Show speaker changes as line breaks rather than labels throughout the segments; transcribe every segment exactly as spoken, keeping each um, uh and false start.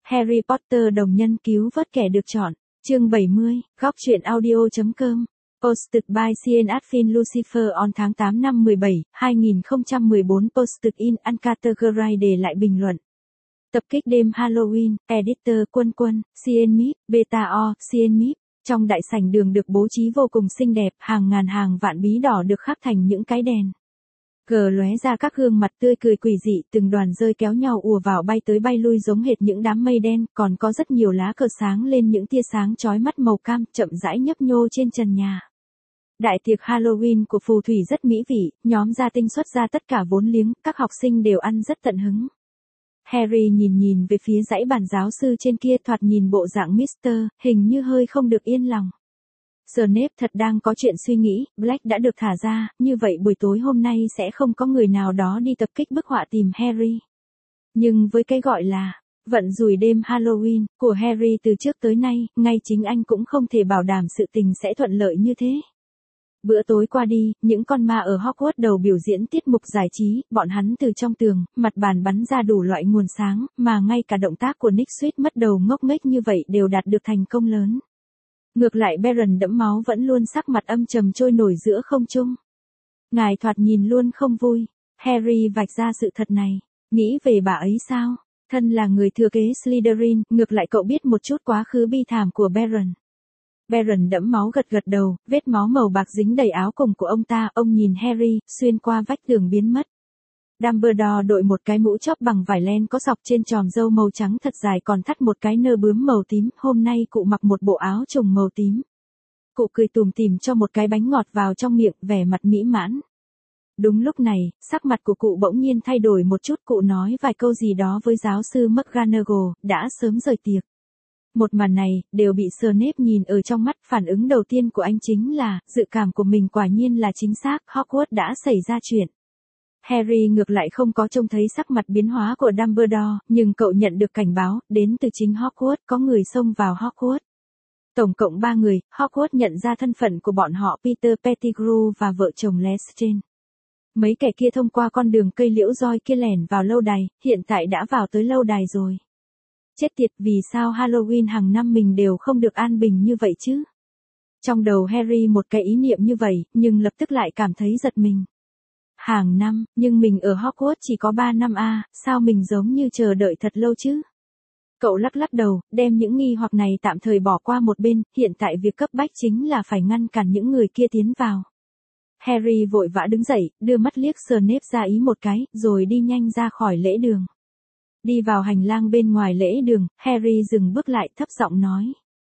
Harry Potter đồng nhân cứu vớt kẻ được chọn. Chương bảy mươi, góc truyện audio.com. Posted by Cian Adfin Lucifer on tháng tám năm mười bảy, hai nghìn không trăm mười bốn. Posted in Uncategorized để lại bình luận. Tập kích đêm Halloween, Editor Quân Quân, Cian Mip, Beta O, Cian Mip. Trong đại sảnh đường được bố trí vô cùng xinh đẹp, hàng ngàn hàng vạn bí đỏ được khắc thành những cái đèn. Gờ lóe ra các gương mặt tươi cười quỷ dị, từng đoàn rơi kéo nhau ùa vào bay tới bay lui giống hệt những đám mây đen, còn có rất nhiều lá cờ sáng lên những tia sáng chói mắt màu cam, chậm rãi nhấp nhô trên trần nhà. Đại tiệc Halloween của phù thủy rất mỹ vị, nhóm gia tinh xuất ra tất cả vốn liếng, các học sinh đều ăn rất tận hứng. Harry nhìn nhìn về phía dãy bàn giáo sư trên kia, thoạt nhìn bộ dạng Mister, hình như hơi không được yên lòng. Snape thật đang có chuyện suy nghĩ, Black đã được thả ra, như vậy buổi tối hôm nay sẽ không có người nào đó đi tập kích bức họa tìm Harry. Nhưng với cái gọi là vận rủi đêm Halloween của Harry từ trước tới nay, ngay chính anh cũng không thể bảo đảm sự tình sẽ thuận lợi như thế. Bữa tối qua đi, những con ma ở Hogwarts đầu biểu diễn tiết mục giải trí, bọn hắn từ trong tường, mặt bàn bắn ra đủ loại nguồn sáng, mà ngay cả động tác của Nick suýt mất đầu ngốc nghếch như vậy đều đạt được thành công lớn. Ngược lại Baron đẫm máu vẫn luôn sắc mặt âm trầm trôi nổi giữa không trung. Ngài thoạt nhìn luôn không vui. Harry vạch ra sự thật này. Nghĩ về bà ấy sao? Thân là người thừa kế Slytherin, ngược lại cậu biết một chút quá khứ bi thảm của Baron. Baron đẫm máu gật gật đầu, vết máu màu bạc dính đầy áo cùng của ông ta, ông nhìn Harry, xuyên qua vách tường biến mất. Dumbledore đội một cái mũ chóp bằng vải len có sọc trên tròm râu màu trắng thật dài, còn thắt một cái nơ bướm màu tím, hôm nay cụ mặc một bộ áo trùng màu tím. Cụ cười tủm tỉm cho một cái bánh ngọt vào trong miệng, vẻ mặt mỹ mãn. Đúng lúc này, sắc mặt của cụ bỗng nhiên thay đổi một chút, cụ nói vài câu gì đó với giáo sư McGonagall, đã sớm rời tiệc. Một màn này, đều bị Snape nhìn ở trong mắt, phản ứng đầu tiên của anh chính là, dự cảm của mình quả nhiên là chính xác, Hogwarts đã xảy ra chuyện. Harry ngược lại không có trông thấy sắc mặt biến hóa của Dumbledore, nhưng cậu nhận được cảnh báo, đến từ chính Hogwarts, có người xông vào Hogwarts. Tổng cộng ba người, Hogwarts nhận ra thân phận của bọn họ Peter Pettigrew và vợ chồng Lestrange. Mấy kẻ kia thông qua con đường cây liễu roi kia lẻn vào lâu đài, hiện tại đã vào tới lâu đài rồi. Chết tiệt, vì sao Halloween hàng năm mình đều không được an bình như vậy chứ? Trong đầu Harry một cái ý niệm như vậy, nhưng lập tức lại cảm thấy giật mình. Hàng năm, nhưng mình ở Hogwarts chỉ có ba năm a, à, sao mình giống như chờ đợi thật lâu chứ? Cậu lắc lắc đầu, đem những nghi hoặc này tạm thời bỏ qua một bên, hiện tại việc cấp bách chính là phải ngăn cản những người kia tiến vào. Harry vội vã đứng dậy, đưa mắt liếc Snape ra ý một cái, rồi đi nhanh ra khỏi lễ đường. Đi vào hành lang bên ngoài lễ đường, Harry dừng bước lại, thấp giọng nói.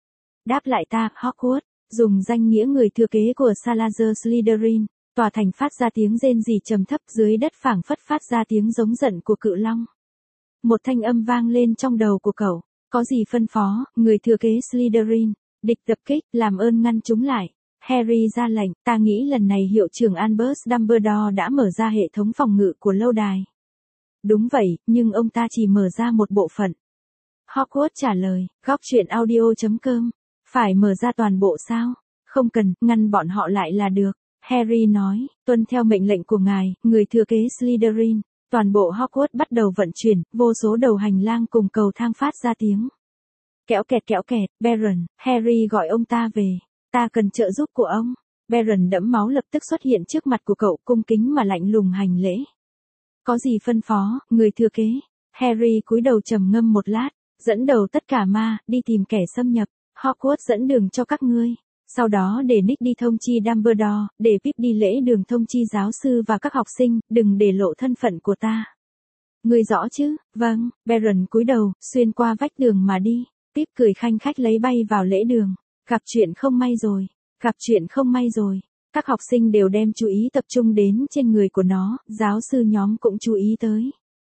Đáp lại ta, Hogwarts, dùng danh nghĩa người thừa kế của Salazar Slytherin. Tòa thành phát ra tiếng rên rỉ trầm thấp, dưới đất phảng phất phát ra tiếng giống giận của cự long. Một thanh âm vang lên trong đầu của cậu. Có gì phân phó, người thừa kế Slytherin, địch tập kích, làm ơn ngăn chúng lại. Harry ra lệnh, ta nghĩ lần này hiệu trưởng Albus Dumbledore đã mở ra hệ thống phòng ngự của lâu đài. Đúng vậy, nhưng ông ta chỉ mở ra một bộ phận. Hogwarts trả lời, góc truyện audio.com. Phải mở ra toàn bộ sao? Không cần, ngăn bọn họ lại là được. Harry nói, tuân theo mệnh lệnh của ngài, người thừa kế Slytherin. Toàn bộ Hogwarts bắt đầu vận chuyển, vô số đầu hành lang cùng cầu thang phát ra tiếng. Kéo kẹt kéo kẹt, Baron, Harry gọi ông ta về. Ta cần trợ giúp của ông. Baron đẫm máu lập tức xuất hiện trước mặt của cậu, cung kính mà lạnh lùng hành lễ. Có gì phân phó, người thừa kế? Harry cúi đầu trầm ngâm một lát, dẫn đầu tất cả ma, đi tìm kẻ xâm nhập. Hogwarts dẫn đường cho các ngươi. Sau đó để Nick đi thông chi Dumbledore, để Pip đi lễ đường thông chi giáo sư và các học sinh, đừng để lộ thân phận của ta. Ngươi rõ chứ? Vâng, Baron cúi đầu, xuyên qua vách tường mà đi. Pip cười khanh khách lấy bay vào lễ đường. Gặp chuyện không may rồi, gặp chuyện không may rồi. Các học sinh đều đem chú ý tập trung đến trên người của nó, giáo sư nhóm cũng chú ý tới.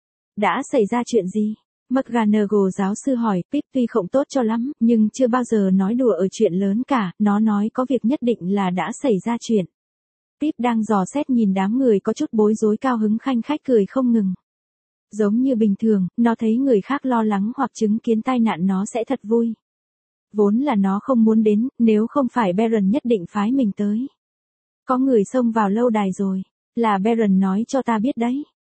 Đã xảy ra chuyện gì? McGonagall giáo sư hỏi, Pip tuy không tốt cho lắm, nhưng chưa bao giờ nói đùa ở chuyện lớn cả, nó nói có việc nhất định là đã xảy ra chuyện. Pip đang dò xét nhìn đám người có chút bối rối cao hứng khanh khách cười không ngừng. Giống như bình thường, nó thấy người khác lo lắng hoặc chứng kiến tai nạn nó sẽ thật vui. Vốn là nó không muốn đến, nếu không phải Baron nhất định phái mình tới. Có người xông vào lâu đài rồi, là Baron nói cho ta biết đấy.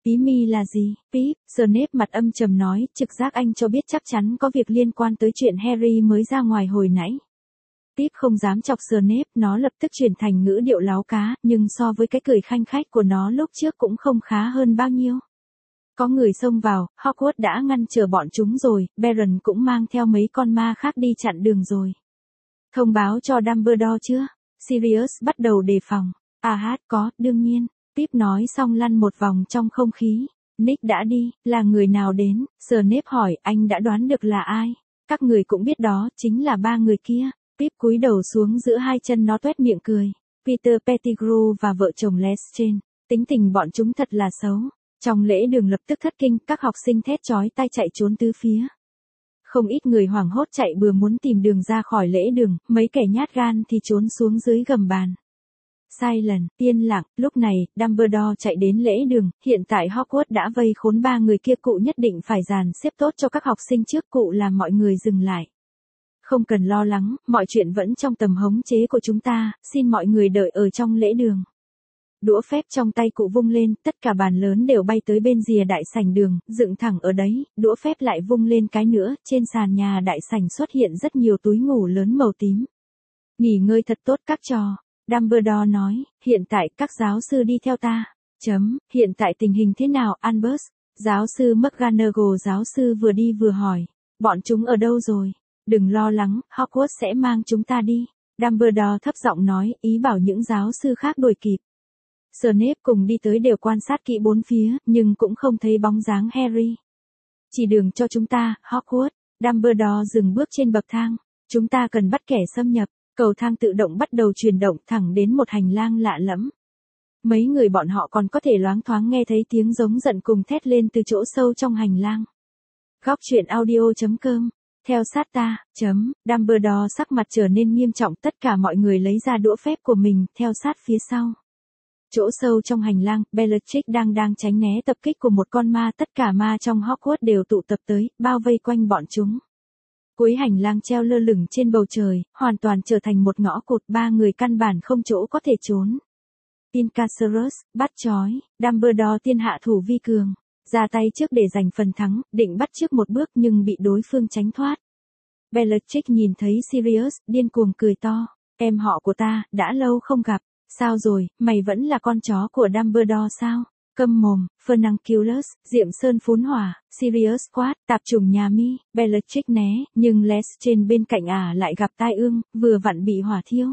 Tí mi là gì? Pip, Snape mặt âm trầm nói, trực giác anh cho biết chắc chắn có việc liên quan tới chuyện Harry mới ra ngoài hồi nãy. Pip không dám chọc Snape, nó lập tức chuyển thành ngữ điệu láo cá, nhưng so với cái cười khanh khách của nó lúc trước cũng không khá hơn bao nhiêu. Có người xông vào, Hogwarts đã ngăn chờ bọn chúng rồi, Baron cũng mang theo mấy con ma khác đi chặn đường rồi. Thông báo cho Dumbledore chưa? Sirius bắt đầu đề phòng. À hát có, đương nhiên. Pip nói xong lăn một vòng trong không khí. Nick đã đi, là người nào đến? Snape hỏi, anh đã đoán được là ai? Các người cũng biết đó, chính là ba người kia. Pip cúi đầu xuống giữa hai chân nó tuét miệng cười. Peter Pettigrew và vợ chồng Lestrange. Tính tình bọn chúng thật là xấu. Trong lễ đường lập tức thất kinh, các học sinh thét chói tai chạy trốn tứ phía. Không ít người hoảng hốt chạy bừa muốn tìm đường ra khỏi lễ đường, mấy kẻ nhát gan thì trốn xuống dưới gầm bàn. Silent, yên lặng, lúc này, Dumbledore chạy đến lễ đường, hiện tại Hogwarts đã vây khốn ba người kia, cụ nhất định phải dàn xếp tốt cho các học sinh trước, cụ làm mọi người dừng lại. Không cần lo lắng, mọi chuyện vẫn trong tầm khống chế của chúng ta, xin mọi người đợi ở trong lễ đường. Đũa phép trong tay cụ vung lên, tất cả bàn lớn đều bay tới bên rìa đại sảnh đường, dựng thẳng ở đấy, đũa phép lại vung lên cái nữa, trên sàn nhà đại sảnh xuất hiện rất nhiều túi ngủ lớn màu tím. Nghỉ ngơi thật tốt các trò. Dumbledore nói, hiện tại các giáo sư đi theo ta. Chấm, hiện tại tình hình thế nào, Albus? Giáo sư McGonagall giáo sư vừa đi vừa hỏi, bọn chúng ở đâu rồi? Đừng lo lắng, Hogwarts sẽ mang chúng ta đi. Dumbledore thấp giọng nói, ý bảo những giáo sư khác đuổi kịp. Snape cùng đi tới đều quan sát kỹ bốn phía, nhưng cũng không thấy bóng dáng Harry. Chỉ đường cho chúng ta, Hogwarts. Dumbledore dừng bước trên bậc thang. Chúng ta cần bắt kẻ xâm nhập. Cầu thang tự động bắt đầu chuyển động thẳng đến một hành lang lạ lẫm. Mấy người bọn họ còn có thể loáng thoáng nghe thấy tiếng giống giận cùng thét lên từ chỗ sâu trong hành lang. Góc truyện audio chấm com. Theo sát ta, chấm, Dumbledore sắc mặt trở nên nghiêm trọng, tất cả mọi người lấy ra đũa phép của mình, theo sát phía sau. Chỗ sâu trong hành lang, Bellatrix đang đang tránh né tập kích của một con ma, tất cả ma trong Hogwarts đều tụ tập tới, bao vây quanh bọn chúng. Cuối hành lang treo lơ lửng trên bầu trời, hoàn toàn trở thành một ngõ cụt, ba người căn bản không chỗ có thể trốn. Pincacerus, bắt trói, Dumbledore tiên hạ thủ vi cường, ra tay trước để giành phần thắng, định bắt trước một bước nhưng bị đối phương tránh thoát. Bellatrix nhìn thấy Sirius, điên cuồng cười to, em họ của ta, đã lâu không gặp, sao rồi, mày vẫn là con chó của Dumbledore sao? Câm mồm, Fernunculus, Diệm Sơn phún hỏa, Sirius quát, tạp chủng nhà mi, Bellatrix né, nhưng Lestrange bên cạnh ả lại gặp tai ương, vừa vặn bị hỏa thiêu.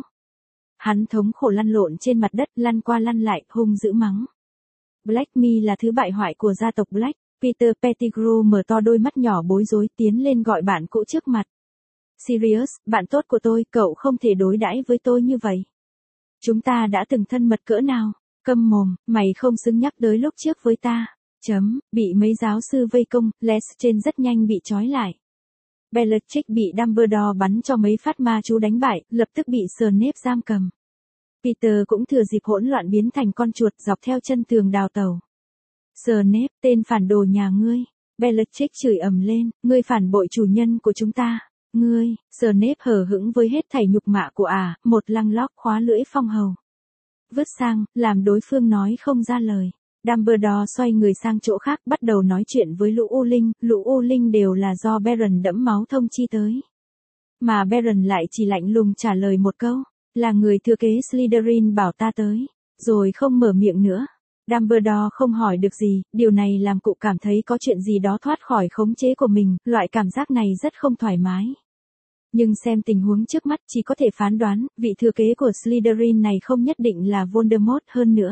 Hắn thống khổ lăn lộn trên mặt đất, lăn qua lăn lại, hung dữ mắng. Black Mi là thứ bại hoại của gia tộc Black. Peter Pettigrew mở to đôi mắt nhỏ bối rối, tiến lên gọi bạn cũ trước mặt. Sirius, bạn tốt của tôi, cậu không thể đối đãi với tôi như vậy. Chúng ta đã từng thân mật cỡ nào? Câm mồm, mày không xứng nhắc tới lúc trước với ta. Chấm, bị mấy giáo sư vây công, Lestrange rất nhanh bị trói lại. Bellatrix bị Dumbledore bắn cho mấy phát ma chú đánh bại, lập tức bị Snape giam cầm. Peter cũng thừa dịp hỗn loạn biến thành con chuột dọc theo chân tường đào tẩu. Snape, tên phản đồ nhà ngươi. Bellatrix chửi ầm lên, ngươi phản bội chủ nhân của chúng ta. Ngươi, Snape hờ hững với hết thảy nhục mạ của ả, à, một lăng lóc khóa lưỡi phong hầu. Vứt sang, làm đối phương nói không ra lời. Dumbledore xoay người sang chỗ khác, bắt đầu nói chuyện với lũ U Linh, lũ U Linh đều là do Baron đẫm máu thông chi tới. Mà Baron lại chỉ lạnh lùng trả lời một câu, là người thừa kế Slytherin bảo ta tới, rồi không mở miệng nữa. Dumbledore không hỏi được gì, điều này làm cụ cảm thấy có chuyện gì đó thoát khỏi khống chế của mình, loại cảm giác này rất không thoải mái. Nhưng xem tình huống trước mắt chỉ có thể phán đoán, vị thừa kế của Slytherin này không nhất định là Voldemort hơn nữa.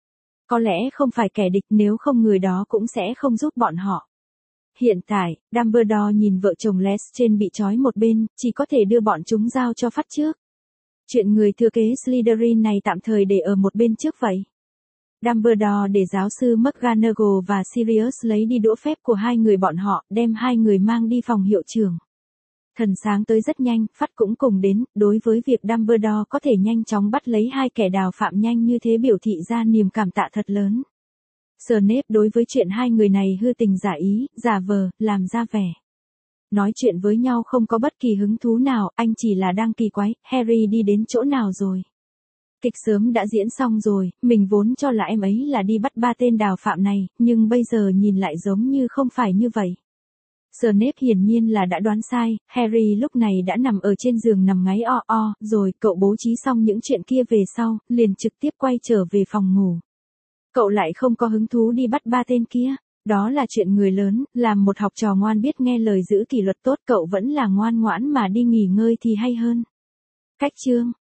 Có lẽ không phải kẻ địch, nếu không người đó cũng sẽ không giúp bọn họ. Hiện tại, Dumbledore nhìn vợ chồng Lestrange bị trói một bên, chỉ có thể đưa bọn chúng giao cho phát trước. Chuyện người thừa kế Slytherin này tạm thời để ở một bên trước vậy. Dumbledore để giáo sư McGonagall và Sirius lấy đi đũa phép của hai người bọn họ, đem hai người mang đi phòng hiệu trưởng. Thần sáng tới rất nhanh, Phát cũng cùng đến, đối với việc Dumbledore có thể nhanh chóng bắt lấy hai kẻ đào phạm nhanh như thế biểu thị ra niềm cảm tạ thật lớn. Snape đối với chuyện hai người này hư tình giả ý, giả vờ, làm ra vẻ. Nói chuyện với nhau không có bất kỳ hứng thú nào, anh chỉ là đang kỳ quái, Harry đi đến chỗ nào rồi. Kịch sớm đã diễn xong rồi, mình vốn cho là em ấy là đi bắt ba tên đào phạm này, nhưng bây giờ nhìn lại giống như không phải như vậy. Snape hiển nhiên là đã đoán sai, Harry lúc này đã nằm ở trên giường nằm ngáy o o, rồi cậu bố trí xong những chuyện kia về sau, liền trực tiếp quay trở về phòng ngủ. Cậu lại không có hứng thú đi bắt ba tên kia. Đó là chuyện người lớn, làm một học trò ngoan biết nghe lời giữ kỷ luật tốt, cậu vẫn là ngoan ngoãn mà đi nghỉ ngơi thì hay hơn. Cách chương